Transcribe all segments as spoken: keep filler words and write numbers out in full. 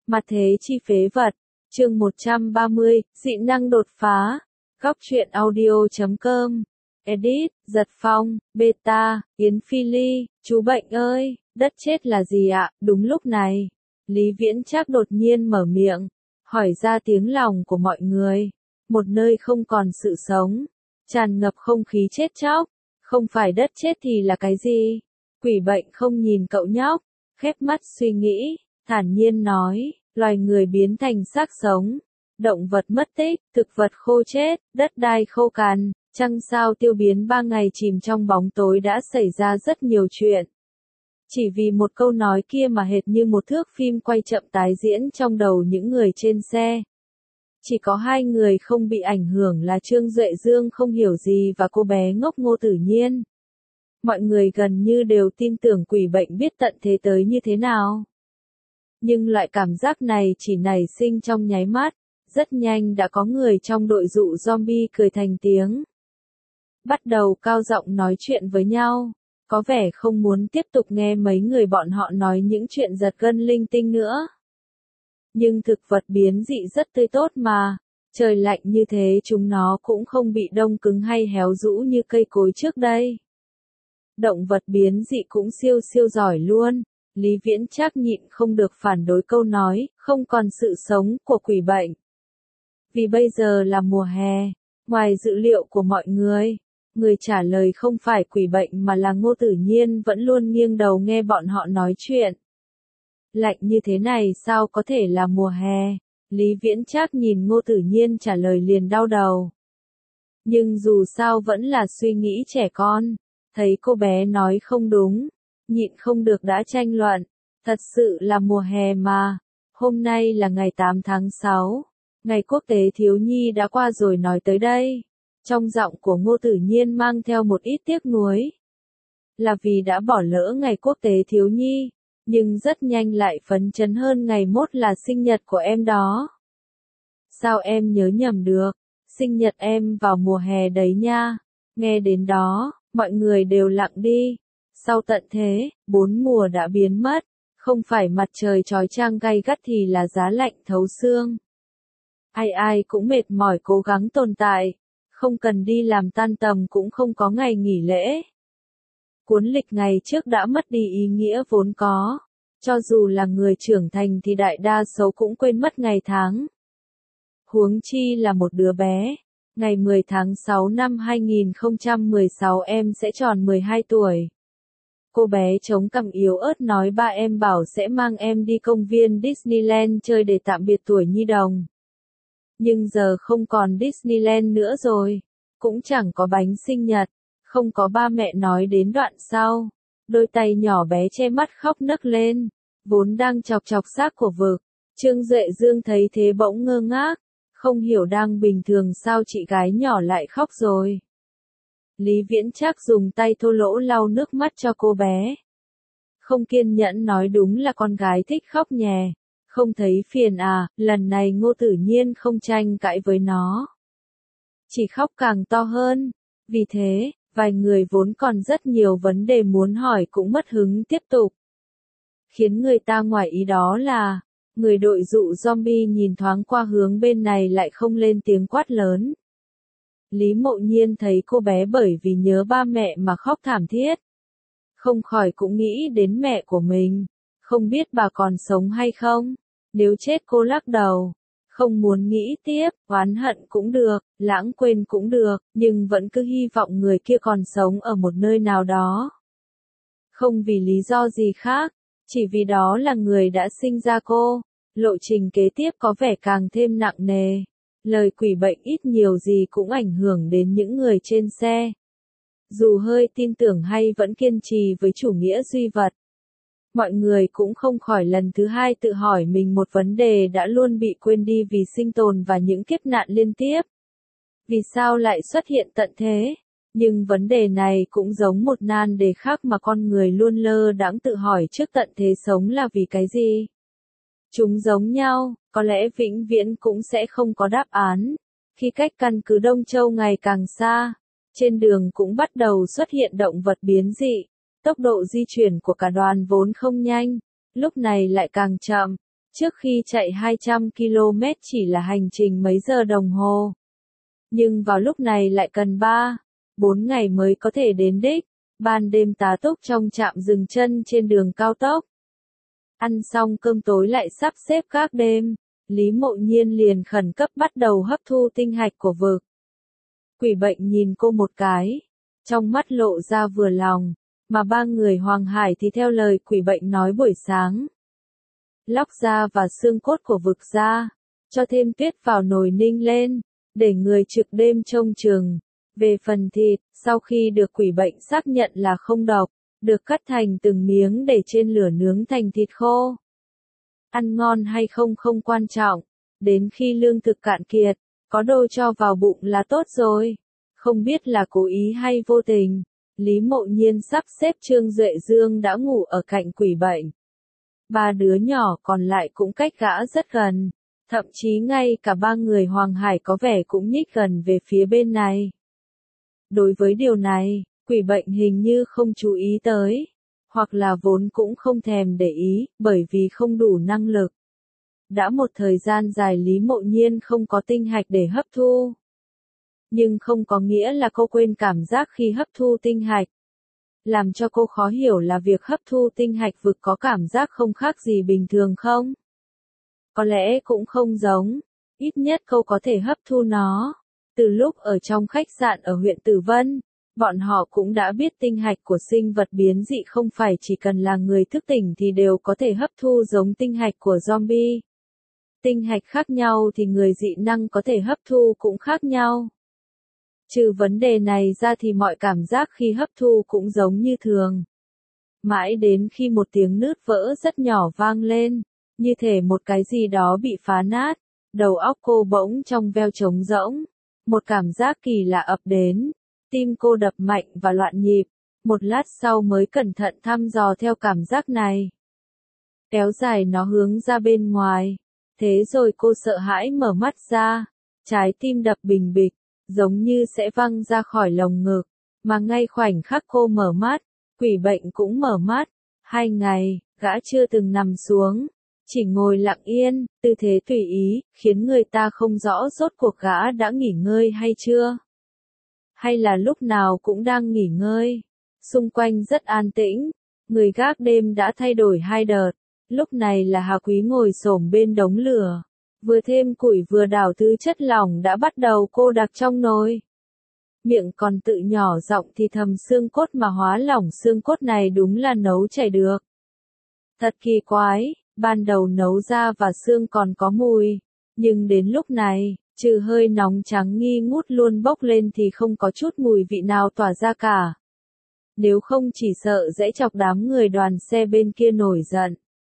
Mặt thế chi phế vật, chương một trăm ba mươi, dị năng đột phá, góc truyện audio chấm com, edit, Giật Phong, beta, Yến Phi Ly, chú bệnh ơi, đất chết là gì ạ? Đúng lúc này, Lý Viễn Trác đột nhiên mở miệng, hỏi ra tiếng lòng của mọi người. Một nơi không còn sự sống, tràn ngập không khí chết chóc, không phải đất chết thì là cái gì? Quỷ bệnh không nhìn cậu nhóc, khép mắt suy nghĩ, thản nhiên nói, loài người biến thành xác sống, động vật mất tích, thực vật khô chết, đất đai khô cằn, trăng sao tiêu biến ba ngày chìm trong bóng tối đã xảy ra rất nhiều chuyện. Chỉ vì một câu nói kia mà hệt như một thước phim quay chậm tái diễn trong đầu những người trên xe. Chỉ có hai người không bị ảnh hưởng là Trương Duệ Dương không hiểu gì và cô bé ngốc Ngô Tử Nhiên. Mọi người gần như đều tin tưởng quỷ bệnh biết tận thế tới như thế nào. Nhưng loại cảm giác này chỉ nảy sinh trong nháy mắt, rất nhanh đã có người trong đội dụ zombie cười thành tiếng. Bắt đầu cao giọng nói chuyện với nhau, có vẻ không muốn tiếp tục nghe mấy người bọn họ nói những chuyện giật gân linh tinh nữa. Nhưng thực vật biến dị rất tươi tốt mà, trời lạnh như thế chúng nó cũng không bị đông cứng hay héo rũ như cây cối trước đây. Động vật biến dị cũng siêu siêu giỏi luôn, Lý Viễn Trác nhịn không được phản đối câu nói, không còn sự sống của quỷ bệnh. Vì bây giờ là mùa hè, ngoài dự liệu của mọi người, người trả lời không phải quỷ bệnh mà là Ngô Tử Nhiên vẫn luôn nghiêng đầu nghe bọn họ nói chuyện. Lạnh như thế này sao có thể là mùa hè? Lý Viễn Trác nhìn Ngô Tử Nhiên trả lời liền đau đầu. Nhưng dù sao vẫn là suy nghĩ trẻ con, thấy cô bé nói không đúng, nhịn không được đã tranh luận, thật sự là mùa hè mà, hôm nay là ngày tám tháng sáu, ngày quốc tế thiếu nhi đã qua rồi nói tới đây, trong giọng của Ngô Tử Nhiên mang theo một ít tiếc nuối. Là vì đã bỏ lỡ ngày quốc tế thiếu nhi. Nhưng rất nhanh lại phấn chấn hơn ngày mốt là sinh nhật của em đó. Sao em nhớ nhầm được, sinh nhật em vào mùa hè đấy nha. Nghe đến đó, mọi người đều lặng đi. Sau tận thế, bốn mùa đã biến mất, không phải mặt trời chói chang gay gắt thì là giá lạnh thấu xương. Ai ai cũng mệt mỏi cố gắng tồn tại, không cần đi làm tan tầm cũng không có ngày nghỉ lễ. Cuốn lịch ngày trước đã mất đi ý nghĩa vốn có, cho dù là người trưởng thành thì đại đa số cũng quên mất ngày tháng. Huống chi là một đứa bé, ngày mười tháng sáu năm hai nghìn không trăm mười sáu em sẽ tròn mười hai tuổi. Cô bé chống cằm yếu ớt nói ba em bảo sẽ mang em đi công viên Disneyland chơi để tạm biệt tuổi nhi đồng. Nhưng giờ không còn Disneyland nữa rồi, cũng chẳng có bánh sinh nhật. Không có ba mẹ nói đến đoạn sau, đôi tay nhỏ bé che mắt khóc nấc lên, vốn đang chọc chọc xác của vực. Trương Duệ Dương thấy thế bỗng ngơ ngác, không hiểu đang bình thường sao chị gái nhỏ lại khóc rồi. Lý Viễn Trác dùng tay thô lỗ lau nước mắt cho cô bé. Không kiên nhẫn nói đúng là con gái thích khóc nhè, không thấy phiền à, lần này Ngô Tử Nhiên không tranh cãi với nó. Chỉ khóc càng to hơn, vì thế, vài người vốn còn rất nhiều vấn đề muốn hỏi cũng mất hứng tiếp tục. Khiến người ta ngoài ý đó là, người đội dụ zombie nhìn thoáng qua hướng bên này lại không lên tiếng quát lớn. Lý Mộ Nhiên thấy cô bé bởi vì nhớ ba mẹ mà khóc thảm thiết. Không khỏi cũng nghĩ đến mẹ của mình, không biết bà còn sống hay không, nếu chết cô lắc đầu. Không muốn nghĩ tiếp, oán hận cũng được, lãng quên cũng được, nhưng vẫn cứ hy vọng người kia còn sống ở một nơi nào đó. Không vì lý do gì khác, chỉ vì đó là người đã sinh ra cô, lộ trình kế tiếp có vẻ càng thêm nặng nề. Lời quỷ bệnh ít nhiều gì cũng ảnh hưởng đến những người trên xe. Dù hơi tin tưởng hay vẫn kiên trì với chủ nghĩa duy vật. Mọi người cũng không khỏi lần thứ hai tự hỏi mình một vấn đề đã luôn bị quên đi vì sinh tồn và những kiếp nạn liên tiếp. Vì sao lại xuất hiện tận thế? Nhưng vấn đề này cũng giống một nan đề khác mà con người luôn lơ đãng tự hỏi trước tận thế sống là vì cái gì? Chúng giống nhau, có lẽ vĩnh viễn cũng sẽ không có đáp án. Khi cách căn cứ Đông Châu ngày càng xa, trên đường cũng bắt đầu xuất hiện động vật biến dị. Tốc độ di chuyển của cả đoàn vốn không nhanh, lúc này lại càng chậm. Trước khi chạy hai trăm ki lô mét chỉ là hành trình mấy giờ đồng hồ. Nhưng vào lúc này lại cần ba, bốn ngày mới có thể đến đích, ban đêm tá túc trong trạm dừng chân trên đường cao tốc. Ăn xong cơm tối lại sắp xếp các đêm, Lý Mộ Nhiên liền khẩn cấp bắt đầu hấp thu tinh hạch của vực. Quỷ bệnh nhìn cô một cái, trong mắt lộ ra vừa lòng, mà ba người Hoàng Hải thì theo lời quỷ bệnh nói buổi sáng. Lóc da và xương cốt của vực ra, cho thêm tuyết vào nồi ninh lên, để người trực đêm trông chừng. Về phần thịt, sau khi được quỷ bệnh xác nhận là không độc, được cắt thành từng miếng để trên lửa nướng thành thịt khô. Ăn ngon hay không không quan trọng, đến khi lương thực cạn kiệt, có đồ cho vào bụng là tốt rồi. Không biết là cố ý hay vô tình, Lý Mộ Nhiên sắp xếp Trương Duệ Dương đã ngủ ở cạnh quỷ bệnh. Ba đứa nhỏ còn lại cũng cách gã rất gần, thậm chí ngay cả ba người Hoàng Hải có vẻ cũng nhích gần về phía bên này. Đối với điều này, quỷ bệnh hình như không chú ý tới, hoặc là vốn cũng không thèm để ý, bởi vì không đủ năng lực. Đã một thời gian dài Lý Mộ Nhiên không có tinh hạch để hấp thu. Nhưng không có nghĩa là cô quên cảm giác khi hấp thu tinh hạch. Làm cho cô khó hiểu là việc hấp thu tinh hạch vực có cảm giác không khác gì bình thường không? Có lẽ cũng không giống, ít nhất cô có thể hấp thu nó. Từ lúc ở trong khách sạn ở huyện Tử Vân, bọn họ cũng đã biết tinh hạch của sinh vật biến dị không phải chỉ cần là người thức tỉnh thì đều có thể hấp thu giống tinh hạch của zombie. Tinh hạch khác nhau thì người dị năng có thể hấp thu cũng khác nhau. Trừ vấn đề này ra thì mọi cảm giác khi hấp thu cũng giống như thường. Mãi đến khi một tiếng nứt vỡ rất nhỏ vang lên, như thể một cái gì đó bị phá nát, đầu óc cô bỗng trong veo trống rỗng. Một cảm giác kỳ lạ ập đến, tim cô đập mạnh và loạn nhịp, một lát sau mới cẩn thận thăm dò theo cảm giác này. Kéo dài nó hướng ra bên ngoài, thế rồi cô sợ hãi mở mắt ra, trái tim đập bình bịch, giống như sẽ văng ra khỏi lồng ngực, mà ngay khoảnh khắc cô mở mắt, quỷ bệnh cũng mở mắt. Hai ngày, gã chưa từng nằm xuống, chỉ ngồi lặng yên, tư thế tùy ý, khiến người ta không rõ rốt cuộc gã đã nghỉ ngơi hay chưa. Hay là lúc nào cũng đang nghỉ ngơi. Xung quanh rất an tĩnh, người gác đêm đã thay đổi hai đợt. Lúc này là Hà Quý ngồi xổm bên đống lửa, vừa thêm củi vừa đảo thứ chất lỏng đã bắt đầu cô đặc trong nồi. Miệng còn tự nhỏ giọng thì thầm xương cốt mà hóa lỏng xương cốt này đúng là nấu chảy được. Thật kỳ quái, ban đầu nấu ra và xương còn có mùi, nhưng đến lúc này, trừ hơi nóng trắng nghi ngút luôn bốc lên thì không có chút mùi vị nào tỏa ra cả. Nếu không chỉ sợ dễ chọc đám người đoàn xe bên kia nổi giận.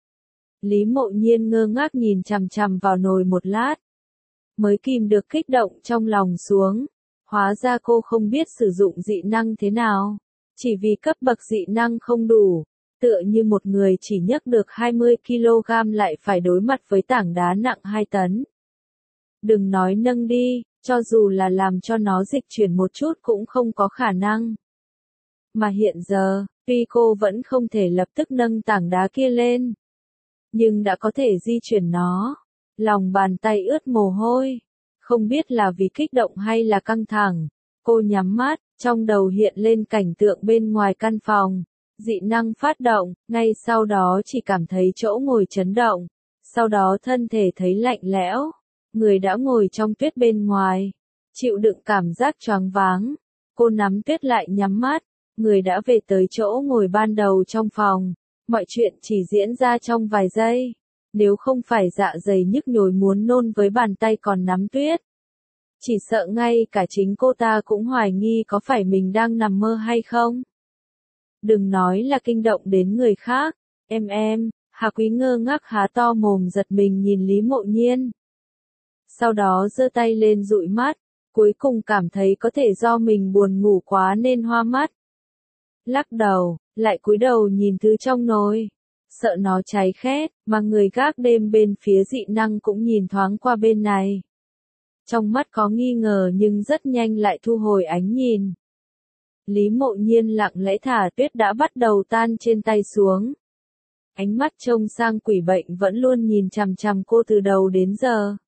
Lý Mộ Nhiên ngơ ngác nhìn chằm chằm vào nồi một lát, mới kìm được kích động trong lòng xuống. Hóa ra cô không biết sử dụng dị năng thế nào, chỉ vì cấp bậc dị năng không đủ, tựa như một người chỉ nhấc được hai mươi ki lô gam lại phải đối mặt với tảng đá nặng hai tấn. Đừng nói nâng đi, cho dù là làm cho nó dịch chuyển một chút cũng không có khả năng. Mà hiện giờ, tuy cô vẫn không thể lập tức nâng tảng đá kia lên, nhưng đã có thể di chuyển nó. Lòng bàn tay ướt mồ hôi, không biết là vì kích động hay là căng thẳng. Cô nhắm mắt, trong đầu hiện lên cảnh tượng bên ngoài căn phòng. Dị năng phát động, ngay sau đó chỉ cảm thấy chỗ ngồi chấn động. Sau đó thân thể thấy lạnh lẽo. Người đã ngồi trong tuyết bên ngoài, chịu đựng cảm giác choáng váng. Cô nắm tuyết lại nhắm mắt, người đã về tới chỗ ngồi ban đầu trong phòng. Mọi chuyện chỉ diễn ra trong vài giây. Nếu không phải dạ dày nhức nhối muốn nôn với bàn tay còn nắm tuyết, chỉ sợ ngay cả chính cô ta cũng hoài nghi có phải mình đang nằm mơ hay không. Đừng nói là kinh động đến người khác. Em em, Hà Quý ngơ ngác há to mồm giật mình nhìn Lý Mộ Nhiên. Sau đó giơ tay lên dụi mắt, cuối cùng cảm thấy có thể do mình buồn ngủ quá nên hoa mắt. Lắc đầu, lại cúi đầu nhìn thứ trong nồi, sợ nó cháy khét, mà người gác đêm bên phía dị năng cũng nhìn thoáng qua bên này. Trong mắt có nghi ngờ nhưng rất nhanh lại thu hồi ánh nhìn. Lý Mộ Nhiên lặng lẽ thả tuyết đã bắt đầu tan trên tay xuống. Ánh mắt trông sang quỷ bệnh vẫn luôn nhìn chằm chằm cô từ đầu đến giờ.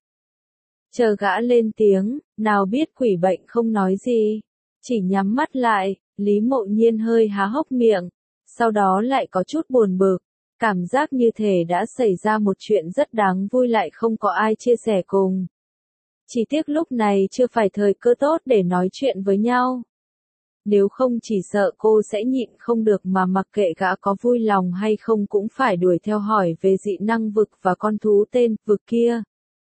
Chờ gã lên tiếng, nào biết quỷ bệnh không nói gì. Chỉ nhắm mắt lại, Lý Mộ Nhiên hơi há hốc miệng. Sau đó lại có chút buồn bực. Cảm giác như thể đã xảy ra một chuyện rất đáng vui lại không có ai chia sẻ cùng. Chỉ tiếc lúc này chưa phải thời cơ tốt để nói chuyện với nhau. Nếu không chỉ sợ cô sẽ nhịn không được mà mặc kệ gã có vui lòng hay không cũng phải đuổi theo hỏi về dị năng vực và con thú tên vực kia.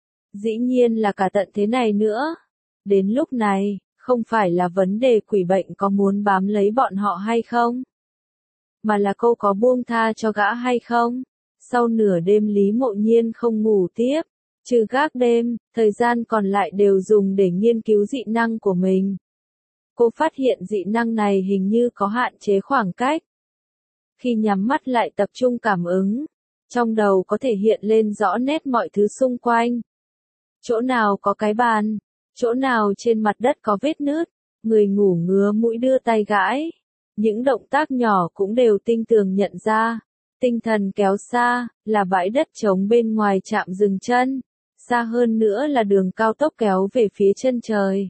Dĩ nhiên là cả tận thế này nữa. Đến lúc này, không phải là vấn đề quỷ bệnh có muốn bám lấy bọn họ hay không, mà là cô có buông tha cho gã hay không. Sau nửa đêm Lý Mộ Nhiên không ngủ tiếp, trừ gác đêm, thời gian còn lại đều dùng để nghiên cứu dị năng của mình. Cô phát hiện dị năng này hình như có hạn chế khoảng cách. Khi nhắm mắt lại tập trung cảm ứng, trong đầu có thể hiện lên rõ nét mọi thứ xung quanh. Chỗ nào có cái bàn, chỗ nào trên mặt đất có vết nứt, người ngủ ngứa mũi đưa tay gãi. Những động tác nhỏ cũng đều tinh tường nhận ra. Tinh thần kéo xa, là bãi đất trống bên ngoài trạm dừng chân. Xa hơn nữa là đường cao tốc kéo về phía chân trời.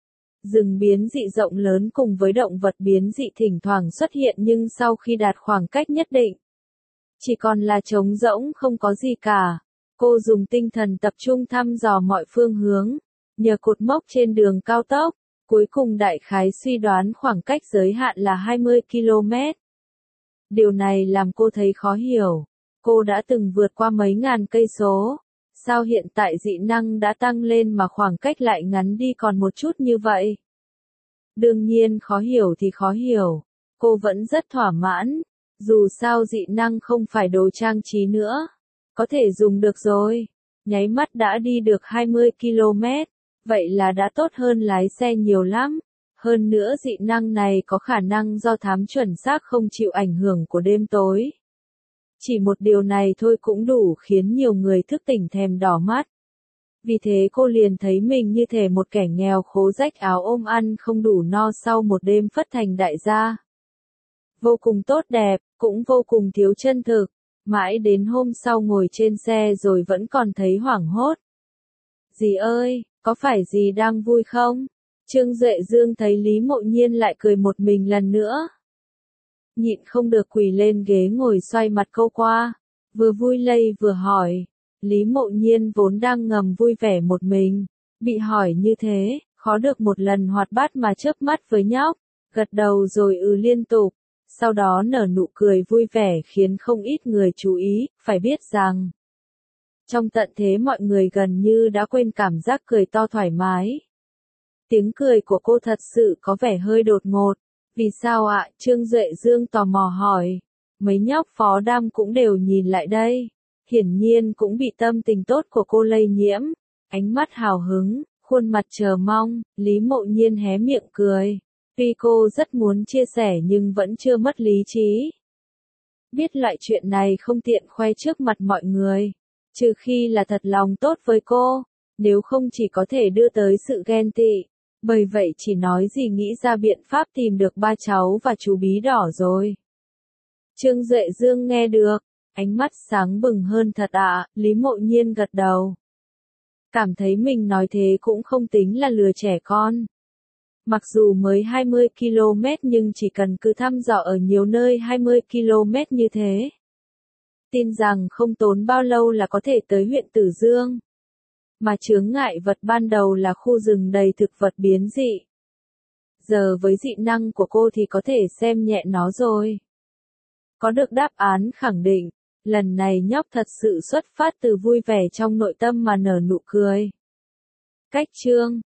Rừng biến dị rộng lớn cùng với động vật biến dị thỉnh thoảng xuất hiện nhưng sau khi đạt khoảng cách nhất định, chỉ còn là trống rỗng không có gì cả. Cô dùng tinh thần tập trung thăm dò mọi phương hướng, nhờ cột mốc trên đường cao tốc, cuối cùng đại khái suy đoán khoảng cách giới hạn là hai mươi ki lô mét. Điều này làm cô thấy khó hiểu. Cô đã từng vượt qua mấy ngàn cây số. Sao hiện tại dị năng đã tăng lên mà khoảng cách lại ngắn đi còn một chút như vậy? Đương nhiên khó hiểu thì khó hiểu. Cô vẫn rất thỏa mãn. Dù sao dị năng không phải đồ trang trí nữa. Có thể dùng được rồi. Nháy mắt đã đi được hai mươi ki lô mét. Vậy là đã tốt hơn lái xe nhiều lắm. Hơn nữa dị năng này có khả năng do thám chuẩn xác không chịu ảnh hưởng của đêm tối. Chỉ một điều này thôi cũng đủ khiến nhiều người thức tỉnh thèm đỏ mắt. Vì thế cô liền thấy mình như thể một kẻ nghèo khố rách áo ôm ăn không đủ no sau một đêm phất thành đại gia. Vô cùng tốt đẹp, cũng vô cùng thiếu chân thực. Mãi đến hôm sau ngồi trên xe rồi vẫn còn thấy hoảng hốt. Dì ơi, có phải dì đang vui không? Trương Duệ Dương thấy Lý Mộ Nhiên lại cười một mình lần nữa. Nhịn không được quỳ lên ghế ngồi xoay mặt câu qua. Vừa vui lây vừa hỏi. Lý Mộ Nhiên vốn đang ngầm vui vẻ một mình. Bị hỏi như thế, khó được một lần hoạt bát mà chớp mắt với nhóc. Gật đầu rồi ừ liên tục. Sau đó nở nụ cười vui vẻ khiến không ít người chú ý. Phải biết rằng, trong tận thế mọi người gần như đã quên cảm giác cười to thoải mái. Tiếng cười của cô thật sự có vẻ hơi đột ngột. Vì sao ạ? Trương Duệ Dương tò mò hỏi. Mấy nhóc phó đam cũng đều nhìn lại đây. Hiển nhiên cũng bị tâm tình tốt của cô lây nhiễm. Ánh mắt hào hứng, khuôn mặt chờ mong, Lý Mộ Nhiên hé miệng cười. Tuy cô rất muốn chia sẻ nhưng vẫn chưa mất lý trí. Biết loại chuyện này không tiện khoe trước mặt mọi người. Trừ khi là thật lòng tốt với cô. Nếu không chỉ có thể đưa tới sự ghen tị. Bởi vậy chỉ nói gì nghĩ ra biện pháp tìm được ba cháu và chú bí đỏ rồi. Trương Duệ Dương nghe được, ánh mắt sáng bừng hơn thật ạ, à, Lý Mộ Nhiên gật đầu. Cảm thấy mình nói thế cũng không tính là lừa trẻ con. Mặc dù mới hai mươi ki lô mét nhưng chỉ cần cứ thăm dò ở nhiều nơi hai mươi ki lô mét như thế. Tin rằng không tốn bao lâu là có thể tới huyện Tử Dương. Mà chướng ngại vật ban đầu là khu rừng đầy thực vật biến dị. Giờ với dị năng của cô thì có thể xem nhẹ nó rồi. Có được đáp án khẳng định, lần này nhóc thật sự xuất phát từ vui vẻ trong nội tâm mà nở nụ cười. Cách chương